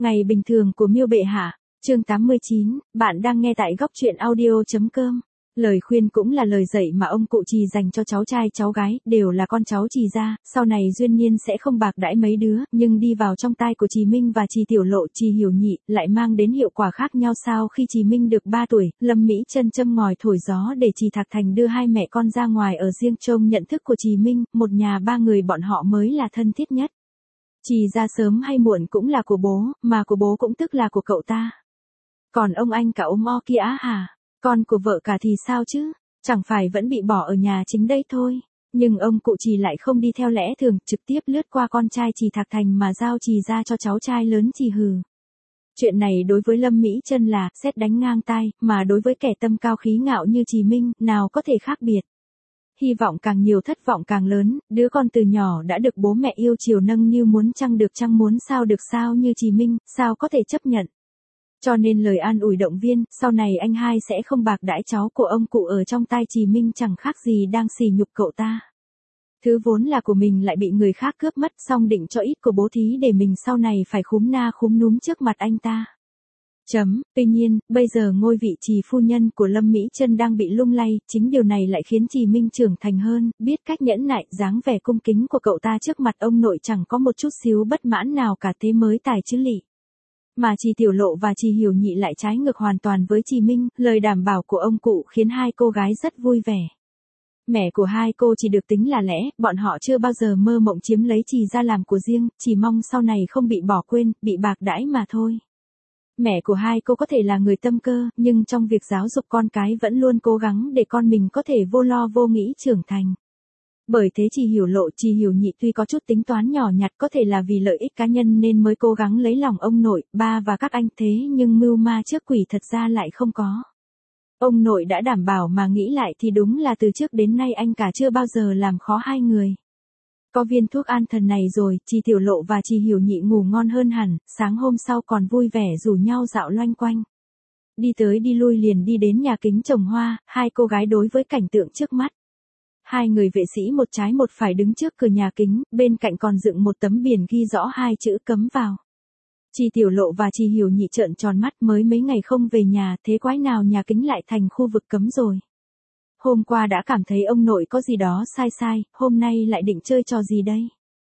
Ngày bình thường của Miêu bệ hạ, chương 89, bạn đang nghe tại góc truyện audio.com. Lời khuyên cũng là lời dạy mà ông cụ Trì dành cho cháu trai cháu gái, đều là con cháu Trì gia, sau này duyên nhiên sẽ không bạc đãi mấy đứa, nhưng đi vào trong tai của Trì Minh và Trì Tiểu Lộ, Trì Hiểu Nhị, lại mang đến hiệu quả khác nhau sao. Khi Trì Minh được 3 tuổi, Lâm Mỹ Chân châm ngòi thổi gió để Trì Thạc Thành đưa hai mẹ con ra ngoài ở riêng. Trông nhận thức của Trì Minh, một nhà ba người bọn họ mới là thân thiết nhất. Trì gia sớm hay muộn cũng là của bố, mà của bố cũng tức là của cậu ta. Còn ông anh cả ốm o kia á hả? Con của vợ cả thì sao chứ? Chẳng phải vẫn bị bỏ ở nhà chính đây thôi. Nhưng ông cụ Trì lại không đi theo lẽ thường, trực tiếp lướt qua con trai Trì Thạc Thành mà giao Trì gia cho cháu trai lớn Trì Hừ. Chuyện này đối với Lâm Mỹ Chân là sét đánh ngang tai, mà đối với kẻ tâm cao khí ngạo như Trì Minh, nào có thể khác biệt. Hy vọng càng nhiều thất vọng càng lớn, đứa con từ nhỏ đã được bố mẹ yêu chiều nâng niu muốn chăng được chăng muốn sao được sao như Trì Minh, sao có thể chấp nhận. Cho nên lời an ủi động viên, sau này anh hai sẽ không bạc đãi cháu của ông cụ ở trong tai Trì Minh chẳng khác gì đang sỉ nhục cậu ta. Thứ vốn là của mình lại bị người khác cướp mất, xong định cho ít của bố thí để mình sau này phải khúm na khúm núm trước mặt anh ta. Tuy nhiên, bây giờ ngôi vị Trì phu nhân của Lâm Mỹ Chân đang bị lung lay, chính điều này lại khiến Trì Minh trưởng thành hơn, biết cách nhẫn nại. Dáng vẻ cung kính của cậu ta trước mặt ông nội chẳng có một chút xíu bất mãn nào cả, thế mới tài chứ lị. Mà Trì Tiểu Lộ và Trì Hiểu Nhị lại trái ngược hoàn toàn với Trì Minh, lời đảm bảo của ông cụ khiến hai cô gái rất vui vẻ. Mẹ của hai cô chỉ được tính là lẽ, bọn họ chưa bao giờ mơ mộng chiếm lấy Trì gia làm của riêng, chỉ mong sau này không bị bỏ quên, bị bạc đãi mà thôi. Mẹ của hai cô có thể là người tâm cơ, nhưng trong việc giáo dục con cái vẫn luôn cố gắng để con mình có thể vô lo vô nghĩ trưởng thành. Bởi thế Trì Hiểu Lộ, Trì Hiểu Nhị tuy có chút tính toán nhỏ nhặt, có thể là vì lợi ích cá nhân nên mới cố gắng lấy lòng ông nội, ba và các anh, thế nhưng mưu ma trước quỷ thật ra lại không có. Ông nội đã đảm bảo, mà nghĩ lại thì đúng là từ trước đến nay anh cả chưa bao giờ làm khó hai người. Có viên thuốc an thần này rồi, Trì Tiểu Lộ và Trì Hiểu Nhị ngủ ngon hơn hẳn, sáng hôm sau còn vui vẻ rủ nhau dạo loanh quanh. Đi tới đi lui liền đi đến nhà kính trồng hoa, hai cô gái đối với cảnh tượng trước mắt. Hai người vệ sĩ một trái một phải đứng trước cửa nhà kính, bên cạnh còn dựng một tấm biển ghi rõ hai chữ cấm vào. Trì Tiểu Lộ và Trì Hiểu Nhị trợn tròn mắt, mới mấy ngày không về nhà, thế quái nào nhà kính lại thành khu vực cấm rồi. Hôm qua đã cảm thấy ông nội có gì đó sai sai, hôm nay lại định chơi trò gì đây?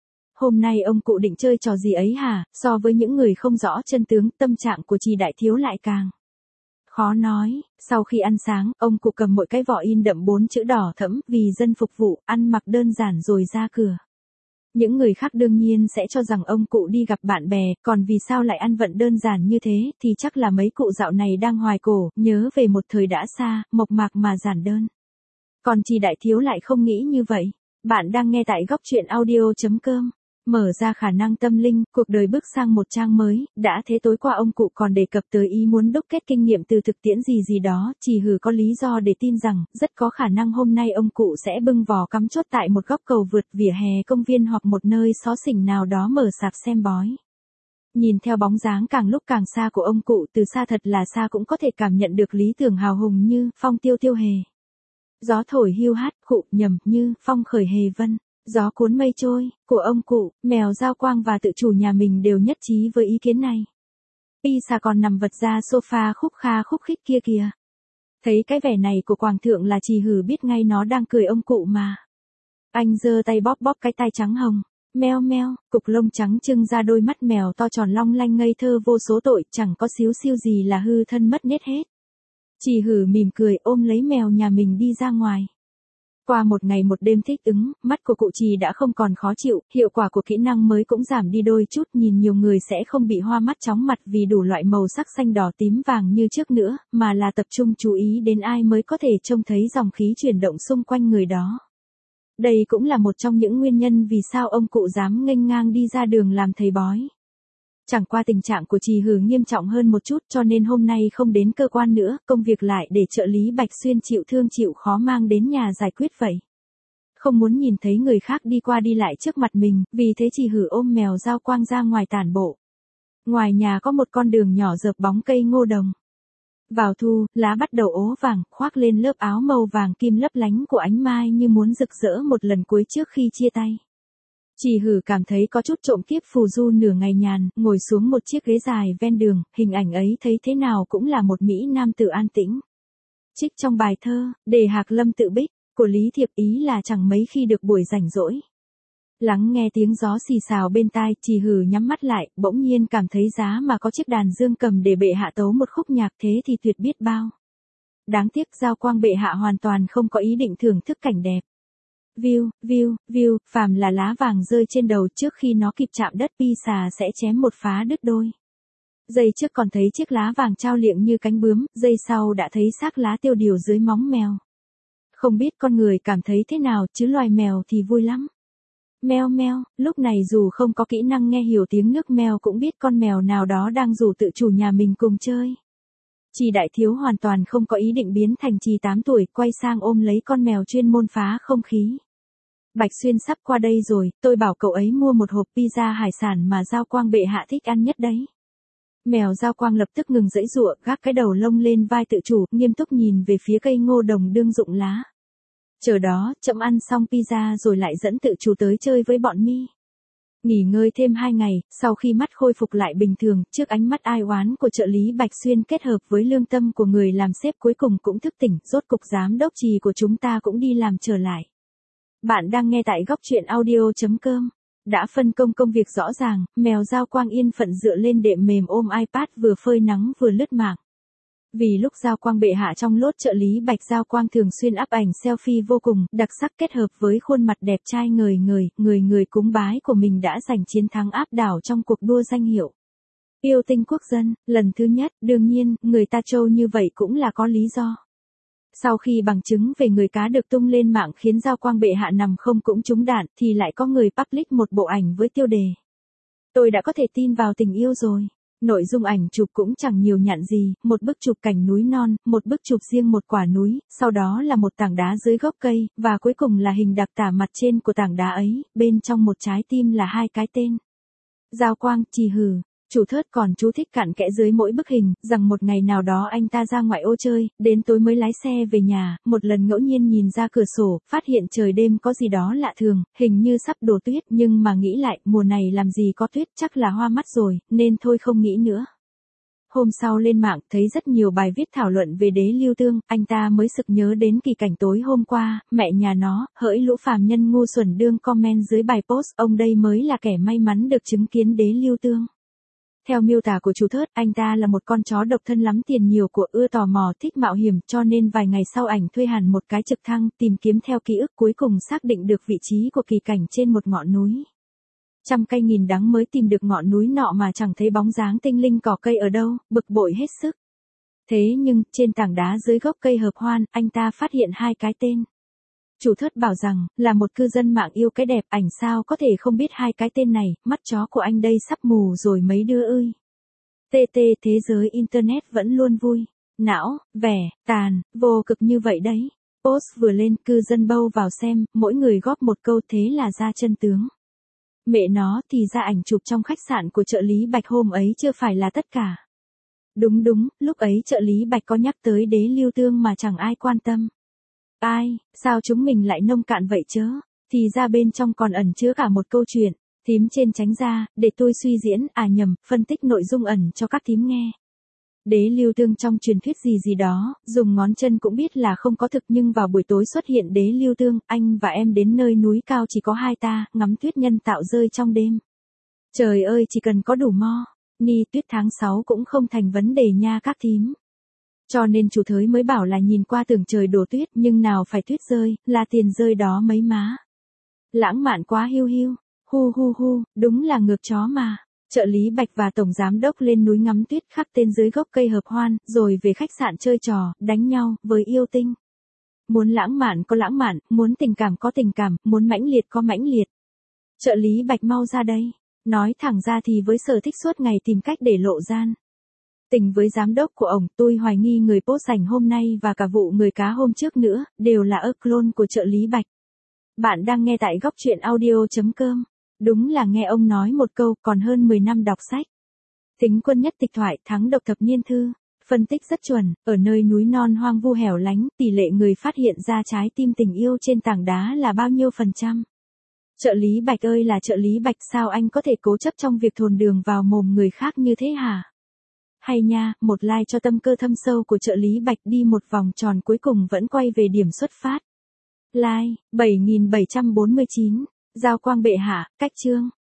Hôm nay ông cụ định chơi trò gì ấy hả? So với những người không rõ chân tướng, tâm trạng của Trì đại thiếu lại càng khó nói. Sau khi ăn sáng, ông cụ cầm mỗi cái vỏ in đậm 4 chữ đỏ thẫm, vì dân phục vụ, ăn mặc đơn giản rồi ra cửa. Những người khác đương nhiên sẽ cho rằng ông cụ đi gặp bạn bè, còn vì sao lại ăn vận đơn giản như thế, thì chắc là mấy cụ dạo này đang hoài cổ, nhớ về một thời đã xa, mộc mạc mà giản đơn. Còn Trì đại thiếu lại không nghĩ như vậy. Bạn đang nghe tại góc truyện audio.com. Mở ra khả năng tâm linh, cuộc đời bước sang một trang mới, đã thế tối qua ông cụ còn đề cập tới ý muốn đúc kết kinh nghiệm từ thực tiễn gì đó, Trì Hừ có lý do để tin rằng, rất có khả năng hôm nay ông cụ sẽ bưng vò cắm chốt tại một góc cầu vượt, vỉa hè công viên hoặc một nơi xó xỉnh nào đó mở sạp xem bói. Nhìn theo bóng dáng càng lúc càng xa của ông cụ, từ xa thật là xa cũng có thể cảm nhận được lý tưởng hào hùng như, phong tiêu tiêu hề. Gió thổi hiu hắt, như, phong khởi hề vân. Gió cuốn mây trôi, của ông cụ, mèo Giao Quang và tự chủ nhà mình đều nhất trí với ý kiến này. Pisa còn nằm vật ra sofa khúc khích kia kìa. Thấy cái vẻ này của Quảng thượng là Trì Hừ biết ngay nó đang cười ông cụ mà. Anh giơ tay bóp bóp cái tai trắng hồng. Meo meo, cục lông trắng trưng ra đôi mắt mèo to tròn long lanh ngây thơ vô số tội, chẳng có xíu xiu gì là hư thân mất nết hết. Trì Hừ mỉm cười ôm lấy mèo nhà mình đi ra ngoài. Qua một ngày một đêm thích ứng, mắt của cụ Trì đã không còn khó chịu, hiệu quả của kỹ năng mới cũng giảm đi đôi chút, nhìn nhiều người sẽ không bị hoa mắt chóng mặt vì đủ loại màu sắc xanh đỏ tím vàng như trước nữa, mà là tập trung chú ý đến ai mới có thể trông thấy dòng khí chuyển động xung quanh người đó. Đây cũng là một trong những nguyên nhân vì sao ông cụ dám nghênh ngang đi ra đường làm thầy bói. Chẳng qua tình trạng của Trì Hừ nghiêm trọng hơn một chút, cho nên hôm nay không đến cơ quan nữa, công việc lại để trợ lý Bạch Xuyên chịu thương chịu khó mang đến nhà giải quyết vậy. Không muốn nhìn thấy người khác đi qua đi lại trước mặt mình, vì thế Trì Hừ ôm mèo Giao Quang ra ngoài tản bộ. Ngoài nhà có một con đường nhỏ dợp bóng cây ngô đồng. Vào thu, lá bắt đầu ố vàng, khoác lên lớp áo màu vàng kim lấp lánh của ánh mai như muốn rực rỡ một lần cuối trước khi chia tay. Chỉ hử cảm thấy có chút trộm kiếp phù du nửa ngày nhàn, ngồi xuống một chiếc ghế dài ven đường, hình ảnh ấy thấy thế nào cũng là một mỹ nam tử an tĩnh. Trích trong bài thơ, Đề Hạc Lâm Tự Bích, của Lý Thiệp ý là chẳng mấy khi được buổi rảnh rỗi. Lắng nghe tiếng gió xì xào bên tai, Chỉ hử nhắm mắt lại, bỗng nhiên cảm thấy giá mà có chiếc đàn dương cầm để bệ hạ tấu một khúc nhạc thế thì tuyệt biết bao. Đáng tiếc Giao Quang bệ hạ hoàn toàn không có ý định thưởng thức cảnh đẹp. View, phàm là lá vàng rơi trên đầu trước khi nó kịp chạm đất pi xà sẽ chém một phá đứt đôi. Giây trước còn thấy chiếc lá vàng trao liệng như cánh bướm, giây sau đã thấy xác lá tiêu điều dưới móng mèo. Không biết con người cảm thấy thế nào chứ loài mèo thì vui lắm. Meo meo, lúc này dù không có kỹ năng nghe hiểu tiếng nước mèo cũng biết con mèo nào đó đang rủ tự chủ nhà mình cùng chơi. Trì Đại Thiếu hoàn toàn không có ý định biến thành Trì 8 tuổi, quay sang ôm lấy con mèo chuyên môn phá không khí. Bạch Xuyên sắp qua đây rồi, tôi bảo cậu ấy mua một hộp pizza hải sản mà Giao Quang bệ hạ thích ăn nhất đấy. Mèo Giao Quang lập tức ngừng giãy giụa, gác cái đầu lông lên vai tự chủ, nghiêm túc nhìn về phía cây ngô đồng đương rụng lá. Chờ đó, chậm ăn xong pizza rồi lại dẫn tự chủ tới chơi với bọn mi. Nghỉ ngơi thêm 2 ngày, sau khi mắt khôi phục lại bình thường, trước ánh mắt ai oán của trợ lý Bạch Xuyên kết hợp với lương tâm của người làm sếp cuối cùng cũng thức tỉnh, rốt cục giám đốc Trì của chúng ta cũng đi làm trở lại. Bạn đang nghe tại góc truyện audio.com. Đã phân công công việc rõ ràng, mèo Giao Quang yên phận dựa lên đệm mềm ôm iPad vừa phơi nắng vừa lướt mạng. Vì lúc Giao Quang bệ hạ trong lốt trợ lý Bạch Giao Quang thường xuyên up ảnh selfie vô cùng đặc sắc kết hợp với khuôn mặt đẹp trai người cúng bái của mình đã giành chiến thắng áp đảo trong cuộc đua danh hiệu yêu tinh quốc dân, lần thứ nhất, đương nhiên, người ta trâu như vậy cũng là có lý do. Sau khi bằng chứng về người cá được tung lên mạng khiến Giao Quang bệ hạ nằm không cũng trúng đạn, thì lại có người public một bộ ảnh với tiêu đề. Tôi đã có thể tin vào tình yêu rồi. Nội dung ảnh chụp cũng chẳng nhiều nhặn gì, một bức chụp cảnh núi non, một bức chụp riêng một quả núi, sau đó là một tảng đá dưới gốc cây, và cuối cùng là hình đặc tả mặt trên của tảng đá ấy, bên trong một trái tim là 2 cái tên. Giao Quang, Trì hử. Chủ Thớt còn chú thích cặn kẽ dưới mỗi bức hình, rằng một ngày nào đó anh ta ra ngoại ô chơi, đến tối mới lái xe về nhà, một lần ngẫu nhiên nhìn ra cửa sổ, phát hiện trời đêm có gì đó lạ thường, hình như sắp đổ tuyết, nhưng mà nghĩ lại, mùa này làm gì có tuyết, chắc là hoa mắt rồi, nên thôi không nghĩ nữa. Hôm sau lên mạng, thấy rất nhiều bài viết thảo luận về Đế Lưu Tương, anh ta mới sực nhớ đến kỳ cảnh tối hôm qua, mẹ nhà nó, hỡi lũ phàm nhân ngu xuẩn đương comment dưới bài post, ông đây mới là kẻ may mắn được chứng kiến Đế Lưu Tương. Theo miêu tả của chú Thớt, anh ta là một con chó độc thân lắm tiền nhiều của, ưa tò mò, thích mạo hiểm, cho nên vài ngày sau ảnh thuê hẳn một cái trực thăng, tìm kiếm theo ký ức, cuối cùng xác định được vị trí của kỳ cảnh trên một ngọn núi. Trăm cây nghìn đắng mới tìm được ngọn núi nọ mà chẳng thấy bóng dáng tinh linh cỏ cây ở đâu, bực bội hết sức. Thế nhưng, trên tảng đá dưới gốc cây hợp hoan, anh ta phát hiện 2 cái tên. Chủ Thớt bảo rằng, là một cư dân mạng yêu cái đẹp, ảnh sao có thể không biết 2 cái tên này, mắt chó của anh đây sắp mù rồi mấy đứa ơi. Thế giới Internet vẫn luôn vui, não, vẻ, tàn, vô cực như vậy đấy. Post vừa lên, cư dân bâu vào xem, mỗi người góp một câu thế là ra chân tướng. Mẹ nó thì ra ảnh chụp trong khách sạn của trợ lý Bạch hôm ấy chưa phải là tất cả. Đúng, lúc ấy trợ lý Bạch có nhắc tới Đế Lưu Tương mà chẳng ai quan tâm. Ai, sao chúng mình lại nông cạn vậy chớ? Thì ra bên trong còn ẩn chứa cả một câu chuyện. Thím trên tránh ra, để tôi suy diễn, phân tích nội dung ẩn cho các thím nghe. Đế Lưu Tương trong truyền thuyết gì đó, dùng ngón chân cũng biết là không có thực, nhưng vào buổi tối xuất hiện Đế Lưu Tương, anh và em đến nơi núi cao chỉ có 2 ta, ngắm tuyết nhân tạo rơi trong đêm. Trời ơi, chỉ cần có đủ mo, ni tuyết tháng 6 cũng không thành vấn đề nha các thím. Cho nên chủ Thới mới bảo là nhìn qua tưởng trời đổ tuyết, nhưng nào phải tuyết rơi, là tiền rơi đó mấy má. Lãng mạn quá hiu, hu, đúng là ngược chó mà. Trợ lý Bạch và tổng giám đốc lên núi ngắm tuyết khắc tên dưới gốc cây hợp hoan, rồi về khách sạn chơi trò, đánh nhau, với yêu tinh. Muốn lãng mạn có lãng mạn, muốn tình cảm có tình cảm, muốn mãnh liệt có mãnh liệt. Trợ lý Bạch mau ra đây. Nói thẳng ra thì với sở thích suốt ngày tìm cách để lộ gian tình với giám đốc của ổng, tôi hoài nghi người post ảnh hôm nay và cả vụ người cá hôm trước nữa, đều là clone của trợ lý Bạch. Bạn đang nghe tại góc truyện audio.com. Đúng là nghe ông nói một câu, còn hơn 10 năm đọc sách. Thính Quân Nhất Tịch Thoại, tháng độc thập niên thư. Phân tích rất chuẩn, ở nơi núi non hoang vu hẻo lánh, tỷ lệ người phát hiện ra trái tim tình yêu trên tảng đá là bao nhiêu %? Trợ lý Bạch ơi là trợ lý Bạch, sao anh có thể cố chấp trong việc thồn đường vào mồm người khác như thế hả? Hay nha, một like cho tâm cơ thâm sâu của trợ lý Bạch đi một vòng tròn cuối cùng vẫn quay về điểm xuất phát. Like, 7749, Giao Quang bệ hạ, cách chương.